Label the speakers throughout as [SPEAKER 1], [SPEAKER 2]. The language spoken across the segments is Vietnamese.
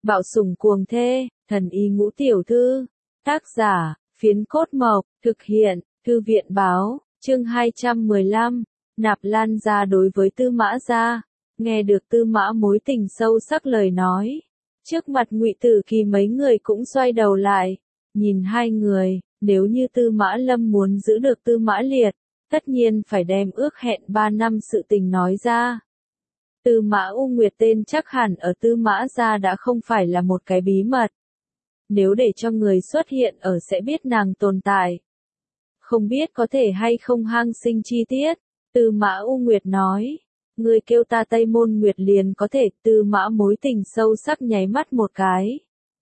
[SPEAKER 1] Bạo sủng cuồng thê, thần y ngũ tiểu thư. Tác giả, Phiến Cốt Mộc, thực hiện, Thư viện báo, chương 215, Nạp Lan gia đối với Tư Mã gia. Nghe được Tư Mã mối tình sâu sắc lời nói. Trước mặt Ngụy Tử Kỳ mấy người cũng xoay đầu lại, nhìn hai người, nếu như Tư Mã Lâm muốn giữ được Tư Mã Liệt, tất nhiên phải đem ước hẹn 3 năm sự tình nói ra. Tư Mã U Nguyệt tên chắc hẳn ở Tư Mã gia đã không phải là một cái bí mật. Nếu để cho người xuất hiện ở sẽ biết nàng tồn tại. Không biết có thể hay không hang sinh chi tiết, Tư Mã U Nguyệt nói. Người kêu ta Tây Môn Nguyệt liền có thể. Tư Mã mối tình sâu sắc nháy mắt một cái.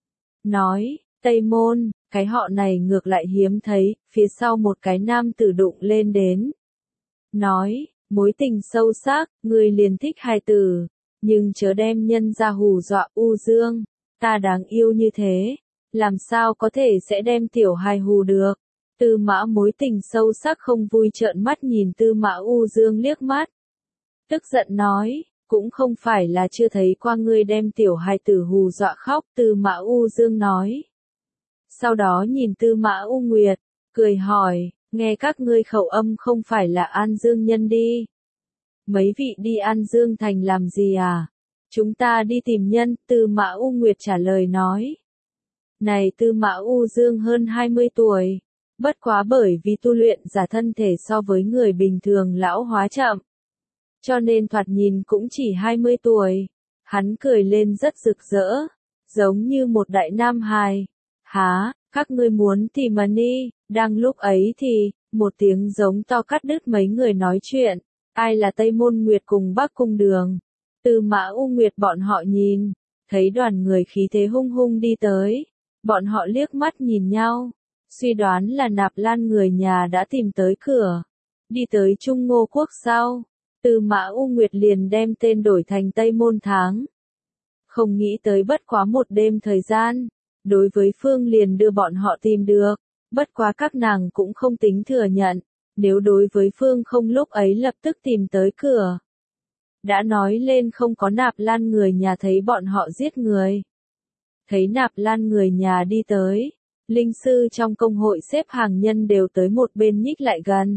[SPEAKER 1] Nói, Tây Môn, cái họ này ngược lại hiếm thấy, phía sau một cái nam tử đụng lên đến. Nói, mối tình sâu sắc, người liền thích hài tử, nhưng chớ đem nhân ra hù dọa U Dương, ta đáng yêu như thế, làm sao có thể sẽ đem tiểu hài hù được. Tư Mã mối tình sâu sắc không vui trợn mắt nhìn Tư Mã U Dương liếc mắt. Tức giận nói, cũng không phải là chưa thấy qua ngươi đem tiểu hài tử hù dọa khóc. Tư Mã U Dương nói. Sau đó nhìn Tư Mã U Nguyệt, cười hỏi, nghe các ngươi khẩu âm không phải là An Dương nhân đi. Mấy vị đi An Dương thành làm gì à? Chúng ta đi tìm nhân. Tư Mã U Nguyệt trả lời nói. Này Tư Mã U Dương hơn 20 tuổi, bất quá bởi vì tu luyện giả thân thể so với người bình thường lão hóa chậm, cho nên thoạt nhìn cũng chỉ 20 tuổi. Hắn cười lên rất rực rỡ, giống như một đại nam hài. Há, các ngươi muốn tìm mà đi. Đang lúc ấy thì, một tiếng giống to cắt đứt mấy người nói chuyện. Ai là Tây Môn Nguyệt cùng Bắc Cung Đường? Tư Mã U Nguyệt bọn họ nhìn, thấy đoàn người khí thế hung hung đi tới. Bọn họ liếc mắt nhìn nhau, suy đoán là Nạp Lan người nhà đã tìm tới cửa. Đi tới Trung Ngô Quốc sau, Tư Mã U Nguyệt liền đem tên đổi thành Tây Môn Tháng. Không nghĩ tới bất quá một đêm thời gian, đối với phương liền đưa bọn họ tìm được. Bất quá các nàng cũng không tính thừa nhận, nếu đối với phương không lúc ấy lập tức tìm tới cửa. Đã nói lên không có Nạp Lan người nhà thấy bọn họ giết người. Thấy Nạp Lan người nhà đi tới, linh sư trong công hội xếp hàng nhân đều tới một bên nhích lại gần.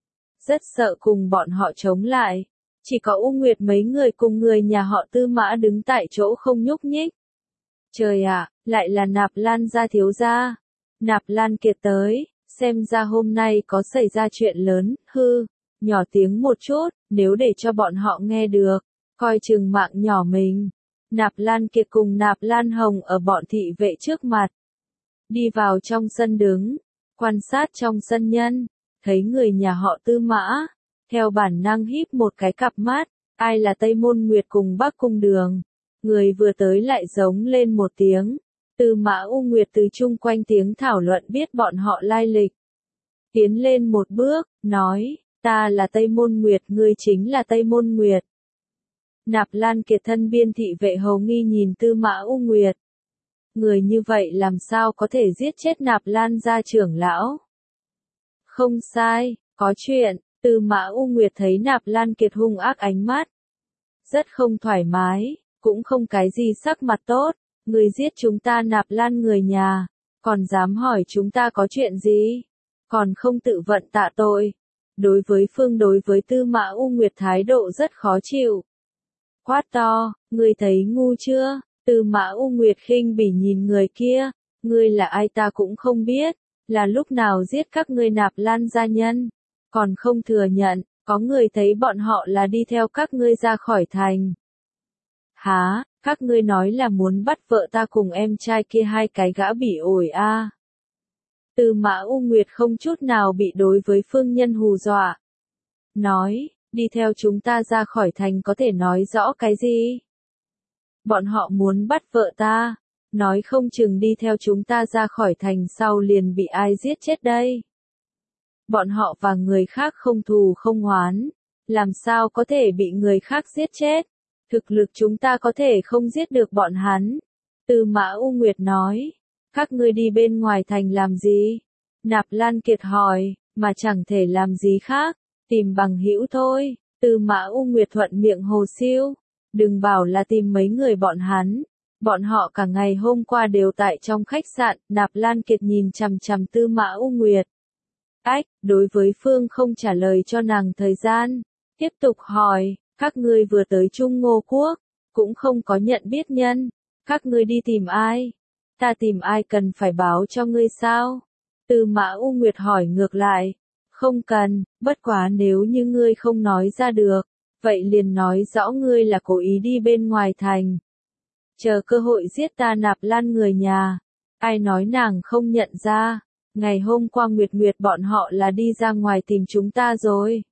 [SPEAKER 1] Rất sợ cùng bọn họ chống lại, chỉ có U Nguyệt mấy người cùng người nhà họ Tư Mã đứng tại chỗ không nhúc nhích. Trời ạ, lại là Nạp Lan gia thiếu gia. Nạp Lan Kiệt tới, xem ra hôm nay có xảy ra chuyện lớn. Hư, nhỏ tiếng một chút, nếu để cho bọn họ nghe được, coi chừng mạng nhỏ mình. Nạp Lan Kiệt cùng Nạp Lan Hồng ở bọn thị vệ trước mặt. Đi vào trong sân đứng, quan sát trong sân nhân, thấy người nhà họ Tư Mã, theo bản năng híp một cái cặp mắt. Ai là Tây Môn Nguyệt cùng Bắc Cung Đường? Người vừa tới lại giống lên một tiếng. Tư Mã U Nguyệt từ chung quanh tiếng thảo luận biết bọn họ lai lịch. Tiến lên một bước, nói, ta là Tây Môn Nguyệt, ngươi chính là Tây Môn Nguyệt. Nạp Lan Kiệt thân biên thị vệ hầu nghi nhìn Tư Mã U Nguyệt. Người như vậy làm sao có thể giết chết Nạp Lan gia trưởng lão? Không sai, có chuyện. Tư Mã U Nguyệt thấy Nạp Lan Kiệt hung ác ánh mắt, rất không thoải mái, cũng không cái gì sắc mặt tốt. Người giết chúng ta Nạp Lan người nhà, còn dám hỏi chúng ta có chuyện gì? Còn không tự vận tạ tội. Đối với Tư Mã U Nguyệt thái độ rất khó chịu. Quát to, ngươi thấy ngu chưa? Tư Mã U Nguyệt khinh bỉ nhìn người kia, ngươi là ai ta cũng không biết, là lúc nào giết các ngươi Nạp Lan gia nhân, còn không thừa nhận, có người thấy bọn họ là đi theo các ngươi ra khỏi thành. Hả, các ngươi nói là muốn bắt vợ ta cùng em trai kia hai cái gã bỉ ổi a? Tư Mã U Nguyệt không chút nào bị đối với phương nhân hù dọa. Nói, đi theo chúng ta ra khỏi thành có thể nói rõ cái gì? Bọn họ muốn bắt vợ ta, nói không chừng đi theo chúng ta ra khỏi thành sau liền bị ai giết chết đây. Bọn họ và người khác không thù không oán, làm sao có thể bị người khác giết chết? Thực lực chúng ta có thể không giết được bọn hắn. Tư Mã U Nguyệt nói, các ngươi đi bên ngoài thành làm gì? Nạp Lan Kiệt hỏi, mà chẳng thể làm gì khác, tìm bằng hữu thôi. Tư Mã U Nguyệt thuận miệng hồ siêu, đừng bảo là tìm mấy người bọn hắn, Bọn họ cả ngày hôm qua đều tại trong khách sạn, Nạp Lan Kiệt nhìn chằm chằm Tư Mã U Nguyệt. Đối với phương không trả lời cho nàng thời gian, tiếp tục hỏi, các ngươi vừa tới Trung Ngô Quốc, cũng không có nhận biết nhân, các ngươi đi tìm ai? Ta tìm ai cần phải báo cho ngươi sao? Tư Mã U Nguyệt hỏi ngược lại, không cần, bất quá nếu như ngươi không nói ra được, vậy liền nói rõ ngươi là cố ý đi bên ngoài thành. Chờ cơ hội giết ta Nạp Lan người nhà. Ai nói nàng không nhận ra, ngày hôm qua Nguyệt Nguyệt bọn họ là đi ra ngoài tìm chúng ta rồi.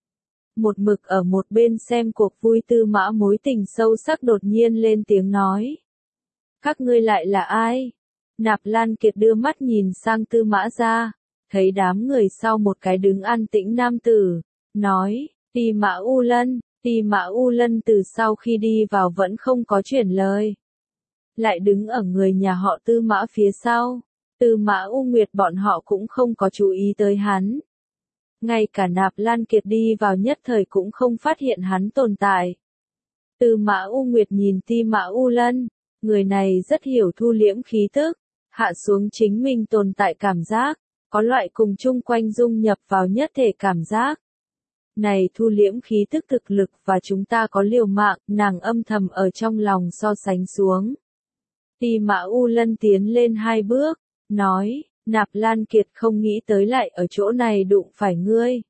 [SPEAKER 1] Một mực ở một bên xem cuộc vui Tư Mã Mối Tình sâu sắc đột nhiên lên tiếng nói. Các ngươi lại là ai? Nạp Lan Kiệt đưa mắt nhìn sang Tư Mã gia, thấy đám người sau một cái đứng an tĩnh nam tử, nói, Ti Mã U Lân. Ti Mã U Lân từ sau khi đi vào vẫn không có chuyển lời. Lại đứng ở người nhà họ Tư Mã phía sau. Tư Mã U Nguyệt bọn họ cũng không có chú ý tới hắn. Ngay cả Nạp Lan Kiệt đi vào nhất thời cũng không phát hiện hắn tồn tại. Tư Mã U Nguyệt nhìn Ti Mã U Lân, người này rất hiểu thu liễm khí tức, hạ xuống chính mình tồn tại cảm giác, có loại cùng chung quanh dung nhập vào nhất thể cảm giác. Này thu liễm khí tức thực lực và chúng ta có liều mạng, nàng âm thầm ở trong lòng so sánh xuống. Ti Mã U Lân tiến lên 2 bước, nói, Nạp Lan Kiệt không nghĩ tới lại ở chỗ này đụng phải ngươi.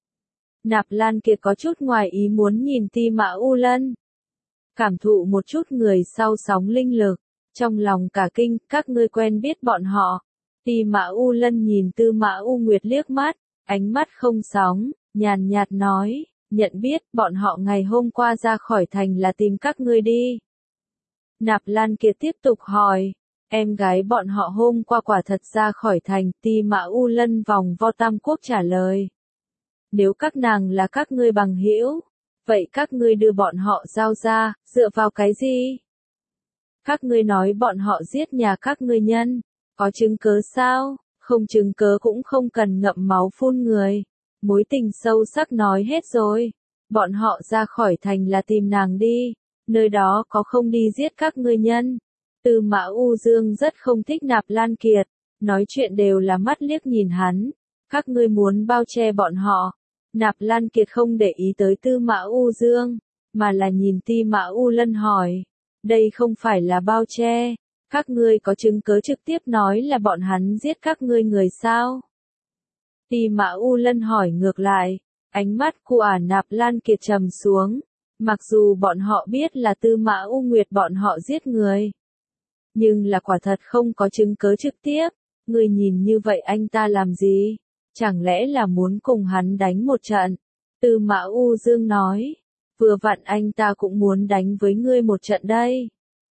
[SPEAKER 1] Nạp Lan Kiệt có chút ngoài ý muốn nhìn Ti Mã U Lân. Cảm thụ một chút người sau sóng linh lực, trong lòng cả kinh, các ngươi quen biết bọn họ. Ti Mã U Lân nhìn Tư Mã U Nguyệt liếc mắt, ánh mắt không sóng, nhàn nhạt nói, nhận biết, bọn họ ngày hôm qua ra khỏi thành là tìm các ngươi đi. Nạp Lan Kiệt tiếp tục hỏi, em gái bọn họ hôm qua quả thật ra khỏi thành, Ti Mã U Lân vòng vo Tam Quốc trả lời. Nếu các nàng là các ngươi bằng hữu, vậy các ngươi đưa bọn họ giao ra, dựa vào cái gì? Các ngươi nói bọn họ giết nhà các ngươi nhân, có chứng cớ sao? Không chứng cớ cũng không cần ngậm máu phun người. Mối tình sâu sắc nói hết rồi. Bọn họ ra khỏi thành là tìm nàng đi, nơi đó có không đi giết các ngươi nhân. Tư Mã U Dương rất không thích Nạp Lan Kiệt, nói chuyện đều là mắt liếc nhìn hắn. Các ngươi muốn bao che bọn họ. Nạp Lan Kiệt không để ý tới Tư Mã U Dương, mà là nhìn Ti Mã U Lân hỏi, đây không phải là bao che, các ngươi có chứng cứ trực tiếp nói là bọn hắn giết các ngươi người sao? Ti Mã U Lân hỏi ngược lại, ánh mắt của Nạp Lan Kiệt trầm xuống, mặc dù bọn họ biết là Tư Mã U Nguyệt bọn họ giết người, nhưng là quả thật không có chứng cứ trực tiếp, người nhìn như vậy anh ta làm gì? Chẳng lẽ là muốn cùng hắn đánh một trận? Tư Mã U Dương nói, vừa vặn anh ta cũng muốn đánh với ngươi một trận đây.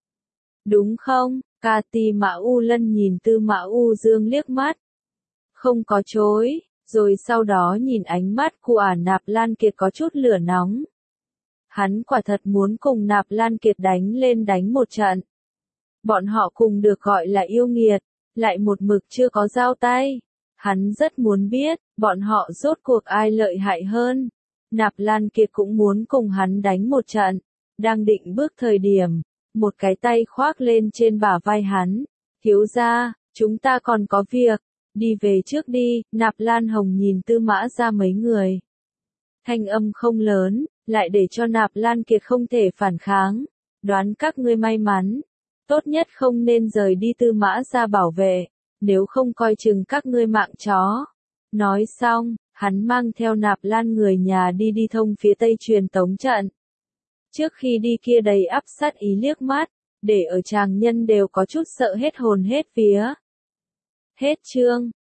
[SPEAKER 1] Đúng không? Ti Mã U Lân nhìn Tư Mã U Dương liếc mắt. Không có chối, rồi sau đó nhìn ánh mắt của Nạp Lan Kiệt có chút lửa nóng. Hắn quả thật muốn cùng Nạp Lan Kiệt đánh một trận. Bọn họ cùng được gọi là yêu nghiệt, lại một mực chưa có giao tay. Hắn rất muốn biết, bọn họ rốt cuộc ai lợi hại hơn. Nạp Lan Kiệt cũng muốn cùng hắn đánh một trận. Đang định bước thời điểm, một cái tay khoác lên trên bả vai hắn. Thiếu gia, chúng ta còn có việc. Đi về trước đi, Nạp Lan Hồng nhìn Tư Mã ra mấy người. Thanh âm không lớn, lại để cho Nạp Lan Kiệt không thể phản kháng. Đoán các ngươi may mắn. Tốt nhất không nên rời đi Tư Mã ra bảo vệ. Nếu không coi chừng các ngươi mạng chó. Nói xong, hắn mang theo Nạp Lan người nhà đi thông phía tây truyền tống trận. Trước khi đi kia đầy ắp sát ý liếc mắt, để ở tràng nhân đều có chút sợ hết hồn hết vía. Hết chương.